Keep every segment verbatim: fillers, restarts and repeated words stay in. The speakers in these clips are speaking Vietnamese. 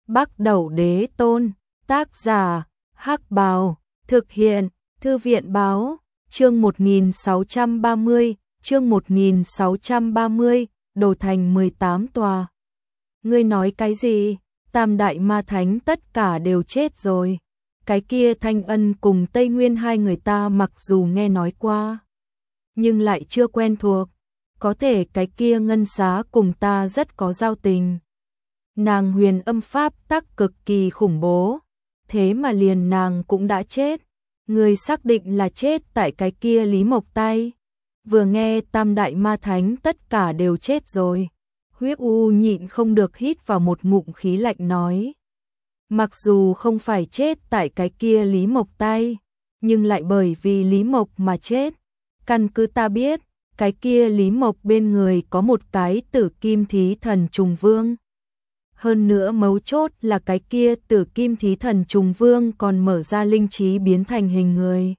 Bắc Đẩu Đế Tôn, tác giả, Hắc Bào, thực hiện, Thư viện Báo, chương một nghìn sáu trăm ba mươi, chương một nghìn sáu trăm ba mươi, đổ thành mười tám tòa. Ngươi nói cái gì? Tam đại ma thánh tất cả đều chết rồi. Cái kia Thanh Ân cùng Tây Nguyên hai người ta mặc dù nghe nói qua, nhưng lại chưa quen thuộc. Có thể cái kia Ngân Xá cùng ta rất có giao tình. Nàng huyền âm pháp tắc cực kỳ khủng bố, thế mà liền nàng cũng đã chết. Người xác định là chết tại cái kia Lý Mộc tay. Vừa nghe tam đại ma thánh tất cả đều chết rồi, Huyết U nhịn không được hít vào một ngụm khí lạnh nói. Mặc dù không phải chết tại cái kia Lý Mộc tay, nhưng lại bởi vì Lý Mộc mà chết. Căn cứ ta biết, cái kia Lý Mộc bên người có một cái tử kim thí thần trùng vương. Hơn nữa mấu chốt là cái kia tử kim thí thần trùng vương còn mở ra linh trí biến thành hình người.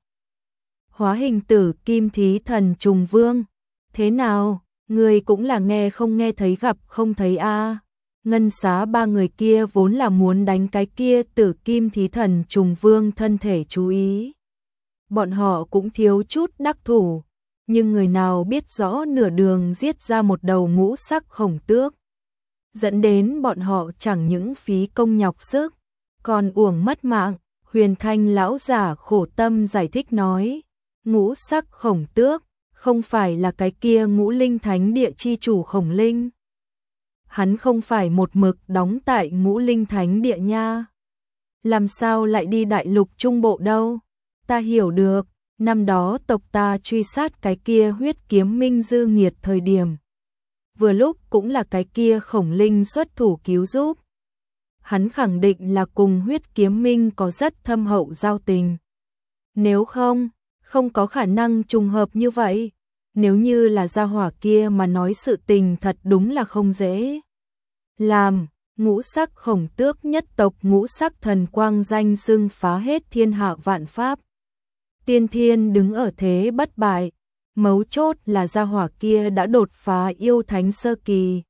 Hóa hình tử kim thí thần trùng vương. Thế nào, người cũng là nghe không nghe thấy gặp không thấy a à. Ngân Xá ba người kia vốn là muốn đánh cái kia tử kim thí thần trùng vương thân thể chú ý. Bọn họ cũng thiếu chút đắc thủ, nhưng người nào biết rõ nửa đường giết ra một đầu ngũ sắc khổng tước. Dẫn đến bọn họ chẳng những phí công nhọc sức, còn uổng mất mạng. Huyền Thanh lão giả khổ tâm giải thích nói, ngũ sắc khổng tước, không phải là cái kia ngũ linh thánh địa chi chủ khổng linh. Hắn không phải một mực đóng tại ngũ linh thánh địa nha. Làm sao lại đi đại lục trung bộ đâu? Ta hiểu được, năm đó tộc ta truy sát cái kia huyết kiếm minh dư nghiệt thời điểm. Vừa lúc cũng là cái kia khổng linh xuất thủ cứu giúp. Hắn khẳng định là cùng huyết kiếm minh có rất thâm hậu giao tình. Nếu không, không có khả năng trùng hợp như vậy. Nếu như là gia hỏa kia mà nói sự tình thật đúng là không dễ làm. Ngũ sắc khổng tước nhất tộc ngũ sắc thần quang danh xưng phá hết thiên hạ vạn pháp. Tiên thiên đứng ở thế bất bại. Mấu chốt là gia hỏa kia đã đột phá yêu thánh sơ kỳ.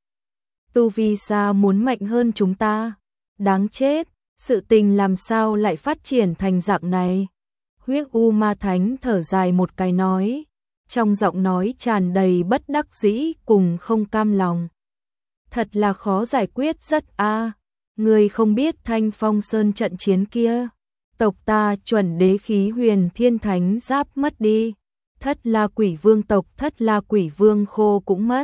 Tu vi xa muốn mạnh hơn chúng ta. Đáng chết, sự tình làm sao lại phát triển thành dạng này. Huyết U ma thánh thở dài một cái nói, trong giọng nói tràn đầy bất đắc dĩ cùng không cam lòng. Thật là khó giải quyết rất a. À. Người không biết Thanh Phong Sơn trận chiến kia, tộc ta chuẩn đế khí huyền thiên thánh giáp mất đi. Thất La Quỷ Vương tộc Thất La Quỷ Vương khô cũng mất.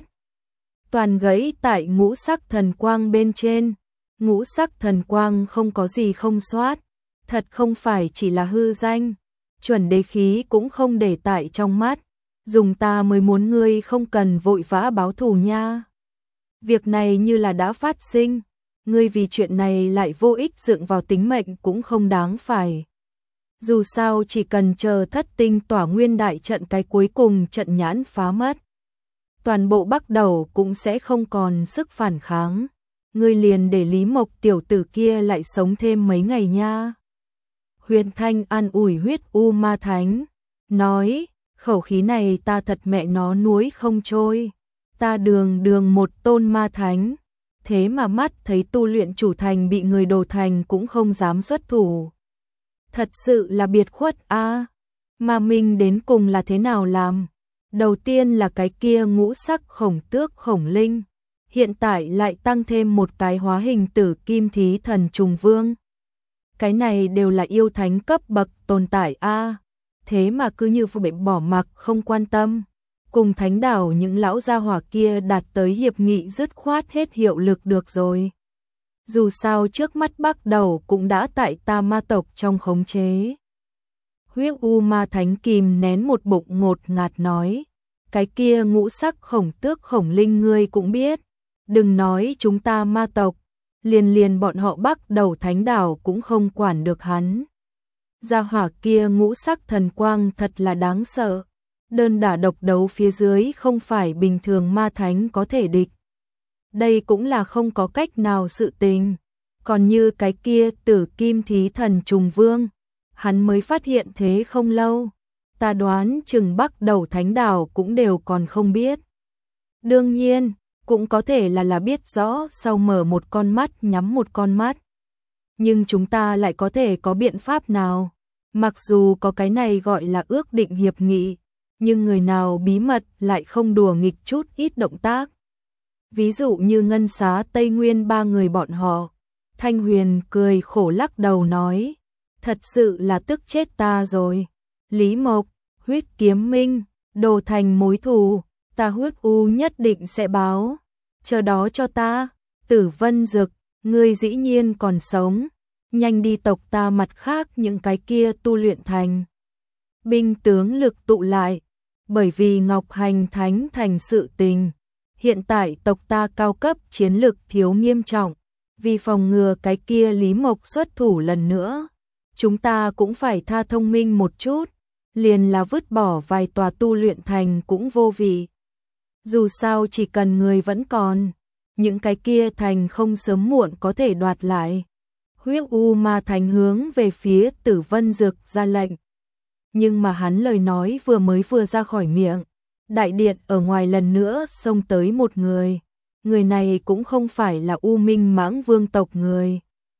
Toàn gãy tại ngũ sắc thần quang bên trên. Ngũ sắc thần quang không có gì không soát. Thật không phải chỉ là hư danh. Chuẩn đế khí cũng không để tại trong mắt. Dùng ta mới muốn ngươi không cần vội vã báo thù nha. Việc này như là đã phát sinh. Ngươi vì chuyện này lại vô ích dựng vào tính mệnh cũng không đáng phải. Dù sao chỉ cần chờ thất tinh tỏa nguyên đại trận cái cuối cùng trận nhãn phá mất. Toàn bộ Bắc Đẩu cũng sẽ không còn sức phản kháng. Ngươi liền để Lý Mộc tiểu tử kia lại sống thêm mấy ngày nha. Huyền Thanh an ủi Huyết U ma thánh. Nói, khẩu khí này ta thật mẹ nó nuối không trôi. Ta đường đường một tôn ma thánh. Thế mà mắt thấy tu luyện chủ thành bị người đồ thành cũng không dám xuất thủ. Thật sự là biệt khuất a. À. Mà mình đến cùng là thế nào làm? Đầu tiên là cái kia ngũ sắc khổng tước khổng linh. Hiện tại lại tăng thêm một cái hóa hình tử kim thí thần trùng vương. Cái này đều là yêu thánh cấp bậc tồn tại a. À. Thế mà cứ như bị bỏ mặc không quan tâm. Cùng thánh đảo những lão gia hỏa kia đạt tới hiệp nghị dứt khoát hết hiệu lực được rồi. Dù sao trước mắt Bắc Đẩu cũng đã tại ta ma tộc trong khống chế. Huyết U ma thánh kìm nén một bụng ngột ngạt nói. Cái kia ngũ sắc khổng tước khổng linh ngươi cũng biết. Đừng nói chúng ta ma tộc. Liền liền bọn họ Bắc Đẩu thánh đảo cũng không quản được hắn. Gia hỏa kia ngũ sắc thần quang thật là đáng sợ. Đơn đả độc đấu phía dưới không phải bình thường ma thánh có thể địch. Đây cũng là không có cách nào sự tình. Còn như cái kia tử kim thí thần trùng vương, hắn mới phát hiện thế không lâu. Ta đoán chừng Bắc Đẩu thánh đảo cũng đều còn không biết. Đương nhiên, cũng có thể là là biết rõ sau mở một con mắt nhắm một con mắt. Nhưng chúng ta lại có thể có biện pháp nào? Mặc dù có cái này gọi là ước định hiệp nghị, nhưng người nào bí mật lại không đùa nghịch chút ít động tác. Ví dụ như ngân xá Tây Nguyên ba người bọn họ. Thanh Huyền cười khổ lắc đầu nói, thật sự là tức chết ta rồi. Lý Mộc, Huyết Kiếm Minh, đồ thành mối thù, ta Huyết U nhất định sẽ báo. Chờ đó cho ta. Tử Vân Dực, ngươi dĩ nhiên còn sống, nhanh đi tộc ta mặt khác những cái kia tu luyện thành binh tướng lực tụ lại, bởi vì Ngọc Hành Thánh thành sự tình, hiện tại tộc ta cao cấp chiến lực thiếu nghiêm trọng, vì phòng ngừa cái kia Lý Mộc xuất thủ lần nữa, chúng ta cũng phải tha thông minh một chút, liền là vứt bỏ vài tòa tu luyện thành cũng vô vị. Dù sao chỉ cần người vẫn còn, những cái kia thành không sớm muộn có thể đoạt lại. Huyết U Ma Thánh hướng về phía Tử Vân Dực ra lệnh. Nhưng mà hắn lời nói vừa mới vừa ra khỏi miệng, đại điện ở ngoài lần nữa xông tới một người. Người này cũng không phải là U Minh Mãng Vương tộc người,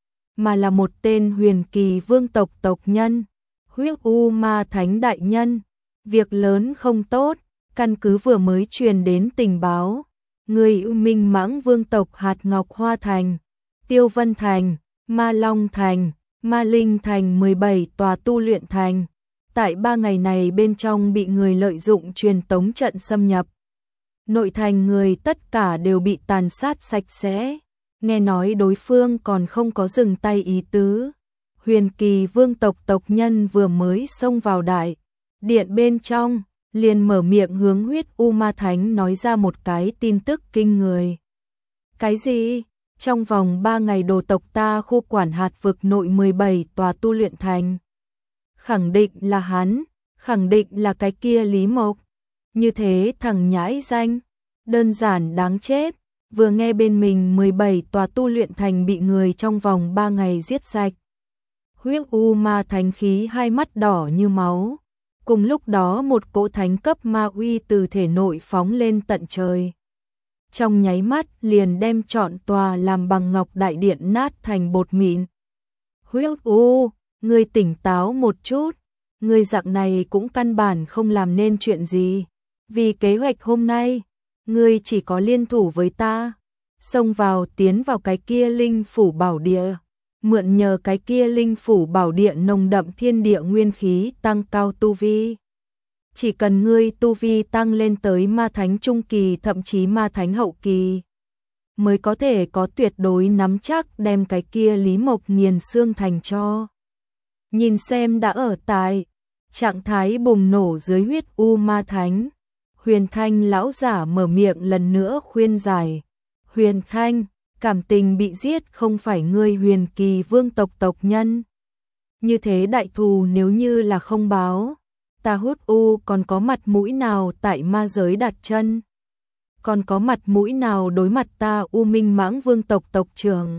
mà là một tên Huyền Kỳ Vương tộc tộc nhân. Huyết U Ma Thánh đại nhân, việc lớn không tốt, căn cứ vừa mới truyền đến tình báo. Người U Minh Mãng Vương tộc Hạt Ngọc Hoa Thành, Tiêu Vân Thành, Ma Long Thành, Ma Linh Thành mười bảy tòa tu luyện thành. Tại ba ngày này bên trong bị người lợi dụng truyền tống trận xâm nhập. Nội thành người tất cả đều bị tàn sát sạch sẽ. Nghe nói đối phương còn không có dừng tay ý tứ. Huyền Kỳ Vương tộc tộc nhân vừa mới xông vào đại điện bên trong, liền mở miệng hướng Huyết U Ma Thánh nói ra một cái tin tức kinh người. Cái gì? Trong vòng ba ngày đồ tộc ta khu quản hạt vực nội mười bảy tòa tu luyện thành. Khẳng định là hắn, khẳng định là cái kia Lý Mộc. Như thế thằng nhãi danh, đơn giản đáng chết, vừa nghe bên mình mười bảy tòa tu luyện thành bị người trong vòng ba ngày giết sạch. Huyết U Ma Thánh khí hai mắt đỏ như máu. Cùng lúc đó một cỗ thánh cấp ma uy từ thể nội phóng lên tận trời. Trong nháy mắt liền đem trọn tòa làm bằng ngọc đại điện nát thành bột mịn. Huyết U, ngươi tỉnh táo một chút, ngươi dạng này cũng căn bản không làm nên chuyện gì. Vì kế hoạch hôm nay, ngươi chỉ có liên thủ với ta, xông vào tiến vào cái kia linh phủ bảo địa. Mượn nhờ cái kia linh phủ bảo địa nồng đậm thiên địa nguyên khí tăng cao tu vi. Chỉ cần ngươi tu vi tăng lên tới ma thánh trung kỳ thậm chí ma thánh hậu kỳ, mới có thể có tuyệt đối nắm chắc đem cái kia Lý Mộc nghiền xương thành cho. Nhìn xem đã ở tại trạng thái bùng nổ dưới Huyết U Ma Thánh, Huyền Thanh lão giả mở miệng lần nữa khuyên giải. Huyền Thanh, cảm tình bị giết không phải ngươi Huyền Kỳ Vương tộc tộc nhân. Như thế đại thù nếu như là không báo, ta Hút U còn có mặt mũi nào tại ma giới đặt chân? Còn có mặt mũi nào đối mặt ta U Minh Mãng Vương tộc tộc trưởng?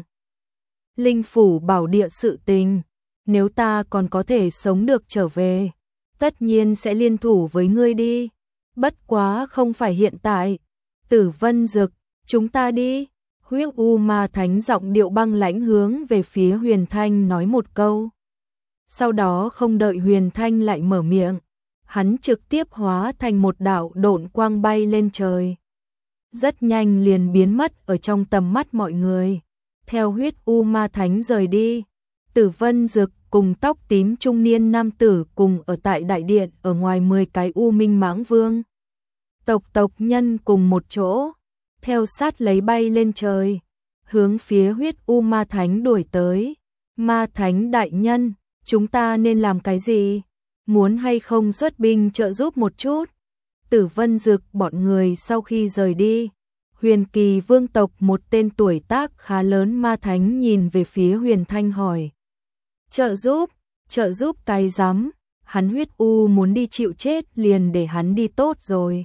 Linh phủ bảo địa sự tình, nếu ta còn có thể sống được trở về, tất nhiên sẽ liên thủ với ngươi đi. Bất quá không phải hiện tại. Tử Vân Dực, chúng ta đi. Huyết U Ma Thánh giọng điệu băng lãnh hướng về phía Huyền Thanh nói một câu. Sau đó không đợi Huyền Thanh lại mở miệng, hắn trực tiếp hóa thành một đạo độn quang bay lên trời. Rất nhanh liền biến mất ở trong tầm mắt mọi người. Theo Huyết U Ma Thánh rời đi, Tử Vân Dực cùng tóc tím trung niên nam tử cùng ở tại đại điện ở ngoài mười cái U Minh Mãng Vương tộc tộc nhân cùng một chỗ, theo sát lấy bay lên trời, hướng phía Huyết U Ma Thánh đuổi tới. Ma Thánh đại nhân, chúng ta nên làm cái gì? Muốn hay không xuất binh trợ giúp một chút? Tử Vân Dực bọn người sau khi rời đi, Huyền Kỳ Vương tộc một tên tuổi tác khá lớn Ma Thánh nhìn về phía Huyền Thanh hỏi. Trợ giúp, trợ giúp cái rắm, hắn Huyết U muốn đi chịu chết liền để hắn đi tốt rồi.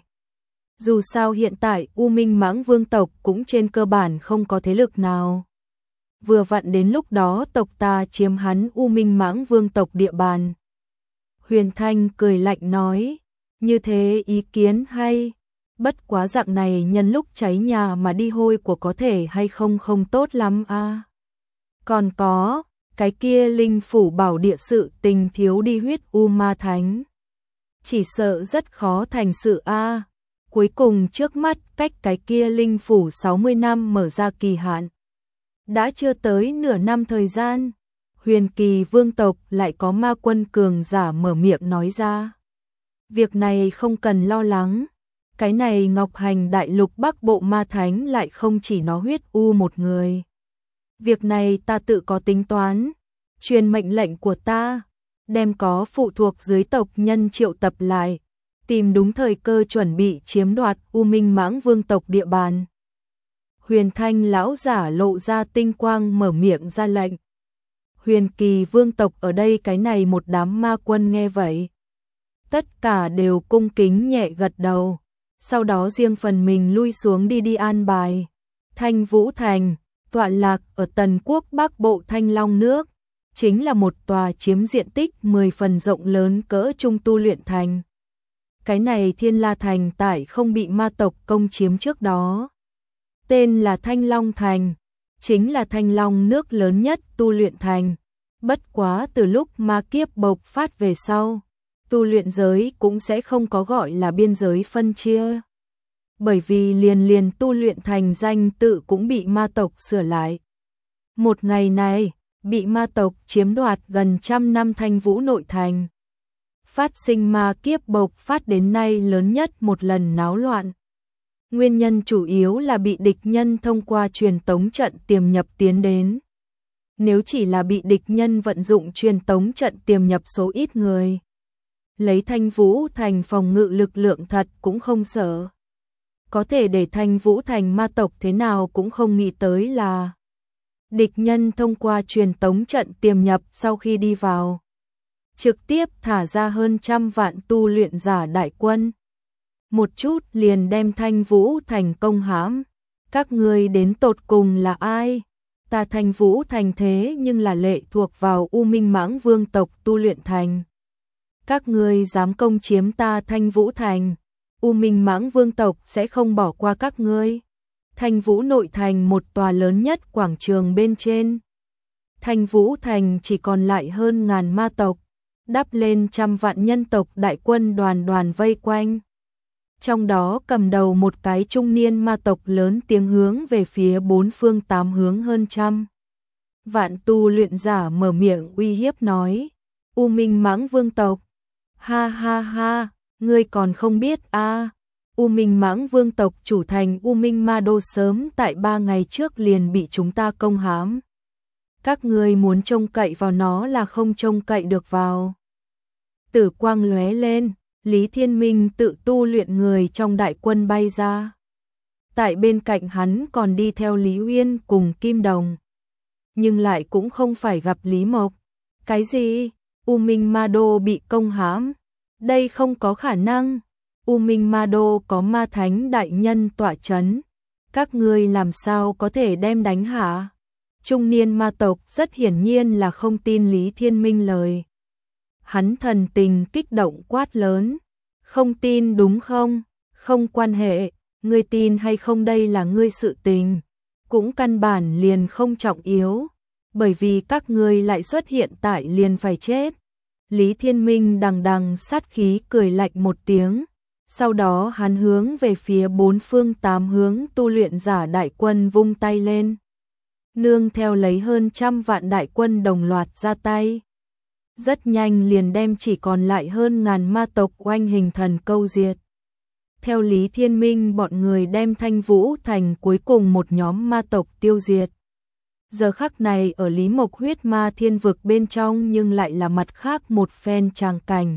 Dù sao hiện tại U Minh Mãng Vương tộc cũng trên cơ bản không có thế lực nào. Vừa vặn đến lúc đó tộc ta chiếm hắn U Minh Mãng Vương tộc địa bàn. Huyền Thanh cười lạnh nói, như thế ý kiến hay, bất quá dạng này nhân lúc cháy nhà mà đi hôi của có thể hay không không tốt lắm a. À. Còn có, cái kia linh phủ bảo địa sự tình thiếu đi huyết u ma thánh. Chỉ sợ rất khó thành sự a. Cuối cùng trước mắt cách cái kia linh phủ sáu mươi năm mở ra kỳ hạn. Đã chưa tới nửa năm thời gian, Huyền Kỳ vương tộc lại có ma quân cường giả mở miệng nói ra. Việc này không cần lo lắng, cái này Ngọc Hành đại lục Bắc Bộ ma thánh lại không chỉ nó huyết u một người. Việc này ta tự có tính toán, truyền mệnh lệnh của ta, đem có phụ thuộc dưới tộc nhân triệu tập lại, tìm đúng thời cơ chuẩn bị chiếm đoạt U Minh Mãng vương tộc địa bàn. Huyền Thanh lão giả lộ ra tinh quang mở miệng ra lệnh. Huyền Kỳ vương tộc ở đây cái này một đám ma quân nghe vậy, tất cả đều cung kính nhẹ gật đầu, sau đó riêng phần mình lui xuống đi đi an bài. Thanh Vũ Thành, tọa lạc ở Tần Quốc Bắc Bộ Thanh Long nước, chính là một tòa chiếm diện tích mười phần rộng lớn cỡ trung tu luyện thành. Cái này Thiên La Thành tại không bị ma tộc công chiếm trước đó, tên là Thanh Long Thành, chính là Thanh Long nước lớn nhất tu luyện thành. Bất quá từ lúc ma kiếp bộc phát về sau, tu luyện giới cũng sẽ không có gọi là biên giới phân chia. Bởi vì liền liền tu luyện thành danh tự cũng bị ma tộc sửa lại. Một ngày này, bị ma tộc chiếm đoạt gần trăm năm Thanh Vũ nội thành. Phát sinh ma kiếp bộc phát đến nay lớn nhất một lần náo loạn. Nguyên nhân chủ yếu là bị địch nhân thông qua truyền tống trận tiềm nhập tiến đến. Nếu chỉ là bị địch nhân vận dụng truyền tống trận tiềm nhập số ít người, lấy Thanh Vũ Thành phòng ngự lực lượng thật cũng không sợ. Có thể để Thanh Vũ Thành ma tộc thế nào cũng không nghĩ tới là địch nhân thông qua truyền tống trận tiềm nhập sau khi đi vào, trực tiếp thả ra hơn trăm vạn tu luyện giả đại quân. Một chút liền đem Thanh Vũ Thành công hãm. Các ngươi đến tột cùng là ai? Ta Thanh Vũ Thành thế nhưng là lệ thuộc vào U Minh Mãng vương tộc tu luyện thành. Các ngươi dám công chiếm ta Thanh Vũ Thành, U Minh Mãng vương tộc sẽ không bỏ qua các ngươi. Thanh Vũ nội thành một tòa lớn nhất quảng trường bên trên. Thanh Vũ Thành chỉ còn lại hơn ngàn ma tộc, đắp lên trăm vạn nhân tộc đại quân đoàn đoàn vây quanh. Trong đó cầm đầu một cái trung niên ma tộc lớn tiếng hướng về phía bốn phương tám hướng hơn trăm vạn tu luyện giả mở miệng uy hiếp nói. U Minh Mãng vương tộc, ha ha ha, ngươi còn không biết a? À. U Minh Mãng vương tộc chủ thành U Minh Ma Đô sớm tại ba ngày trước liền bị chúng ta công hãm. Các ngươi muốn trông cậy vào nó là không trông cậy được vào. Tử quang lóe lên, Lý Thiên Minh tự tu luyện người trong đại quân bay ra. Tại bên cạnh hắn còn đi theo Lý Uyên cùng Kim Đồng. Nhưng lại cũng không phải gặp Lý Mộc. Cái gì? U Minh Ma Đô bị công hãm? Đây không có khả năng. U Minh Ma Đô có ma thánh đại nhân tọa chấn. Các ngươi làm sao có thể đem đánh hả? Trung niên ma tộc rất hiển nhiên là không tin Lý Thiên Minh lời. Hắn thần tình kích động quát lớn. Không tin đúng không? Không quan hệ, ngươi tin hay không đây là ngươi sự tình. Cũng căn bản liền không trọng yếu. Bởi vì các ngươi lại xuất hiện tại liền phải chết. Lý Thiên Minh đằng đằng sát khí cười lạnh một tiếng. Sau đó hắn hướng về phía bốn phương tám hướng tu luyện giả đại quân vung tay lên. Nương theo lấy hơn trăm vạn đại quân đồng loạt ra tay. Rất nhanh liền đem chỉ còn lại hơn ngàn ma tộc oanh hình thần câu diệt. Theo Lý Thiên Minh bọn người đem Thanh Vũ Thành cuối cùng một nhóm ma tộc tiêu diệt. Giờ khắc này ở Lý Mộc huyết ma thiên vực bên trong nhưng lại là mặt khác một phen tràng cảnh.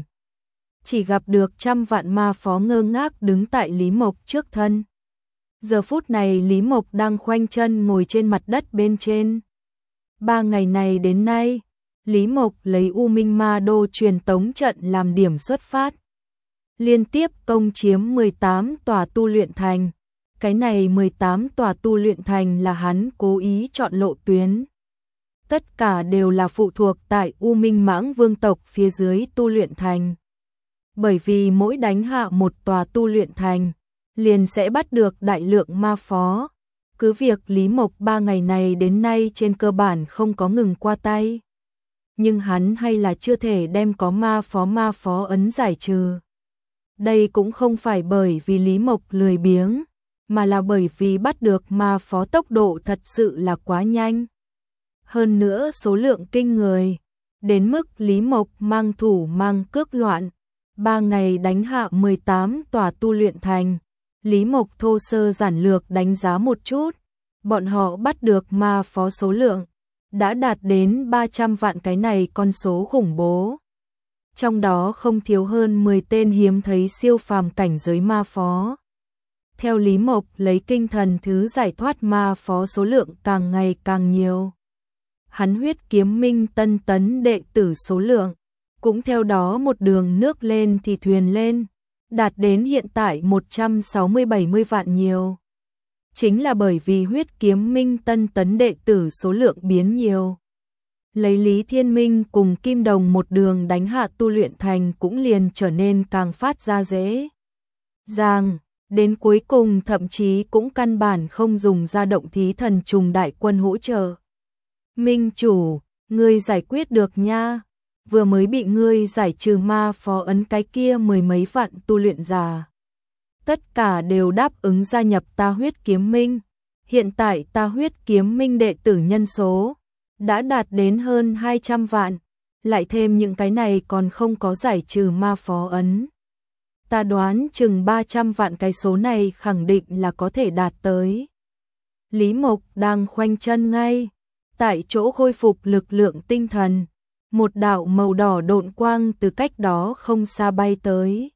Chỉ gặp được trăm vạn ma phó ngơ ngác đứng tại Lý Mộc trước thân. Giờ phút này Lý Mộc đang khoanh chân ngồi trên mặt đất bên trên. Ba ngày này đến nay, Lý Mộc lấy U Minh Ma Đô truyền tống trận làm điểm xuất phát. Liên tiếp công chiếm mười tám tòa tu luyện thành. Cái này mười tám tòa tu luyện thành là hắn cố ý chọn lộ tuyến. Tất cả đều là phụ thuộc tại U Minh Mãng vương tộc phía dưới tu luyện thành. Bởi vì mỗi đánh hạ một tòa tu luyện thành, liền sẽ bắt được đại lượng ma phó. Cứ việc Lý Mộc ba ngày này đến nay trên cơ bản không có ngừng qua tay. nhưng hắn hay là chưa thể đem có ma phó ma phó ấn giải trừ. Đây cũng không phải bởi vì Lý Mộc lười biếng, mà là bởi vì bắt được ma phó tốc độ thật sự là quá nhanh. Hơn nữa số lượng kinh người, đến mức Lý Mộc mang thủ mang cước loạn, ba ngày đánh hạ mười tám tòa tu luyện thành. Lý Mộc thô sơ giản lược đánh giá một chút, bọn họ bắt được ma phó số lượng đã đạt đến ba trăm vạn, cái này con số khủng bố. Trong đó không thiếu hơn mười tên hiếm thấy siêu phàm cảnh giới ma phó. Theo Lý Mộc lấy kinh thần thứ giải thoát ma phó số lượng càng ngày càng nhiều. Hắn huyết kiếm minh tân tấn đệ tử số lượng cũng theo đó một đường nước lên thì thuyền lên, đạt đến hiện tại một trăm sáu mươi bảy mươi vạn nhiều. Chính là bởi vì huyết kiếm minh tân tấn đệ tử số lượng biến nhiều. Lấy Lý Thiên Minh cùng Kim Đồng một đường đánh hạ tu luyện thành cũng liền trở nên càng phát ra dễ dàng, đến cuối cùng thậm chí cũng căn bản không dùng ra động thí thần trùng đại quân hỗ trợ. Minh chủ, ngươi giải quyết được nha, vừa mới bị ngươi giải trừ ma phó ấn cái kia mười mấy vạn tu luyện giả. Tất cả đều đáp ứng gia nhập ta huyết kiếm minh, hiện tại ta huyết kiếm minh đệ tử nhân số đã đạt đến hơn hai trăm vạn, lại thêm những cái này còn không có giải trừ ma phó ấn. Ta đoán chừng ba trăm vạn, cái số này khẳng định là có thể đạt tới. Lý Mộc đang khoanh chân ngay, tại chỗ khôi phục lực lượng tinh thần, một đạo màu đỏ độn quang từ cách đó không xa bay tới,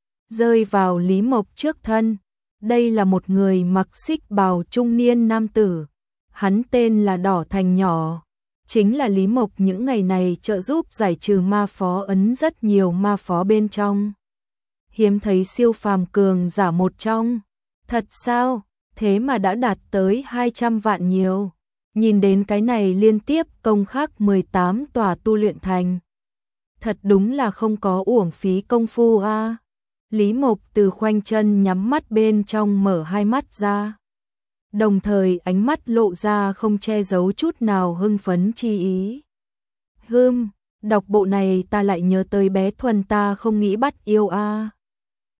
rơi vào Lý Mộc trước thân. Đây là một người mặc xích bào trung niên nam tử, hắn tên là Đỏ Thành Nhỏ, chính là Lý Mộc những ngày này trợ giúp giải trừ ma phó ấn rất nhiều ma phó bên trong. Hiếm thấy siêu phàm cường giả một trong. Thật sao? Thế mà đã đạt tới hai trăm vạn nhiều. Nhìn đến cái này liên tiếp công khắc mười tám tòa tu luyện thành. Thật đúng là không có uổng phí công phu a. À. Lý Mộc từ khoanh chân nhắm mắt bên trong mở hai mắt ra. Đồng thời ánh mắt lộ ra không che giấu chút nào hưng phấn chi ý. Hừm, đọc bộ này ta lại nhớ tới bé Thuần ta không nghĩ bắt yêu a. À.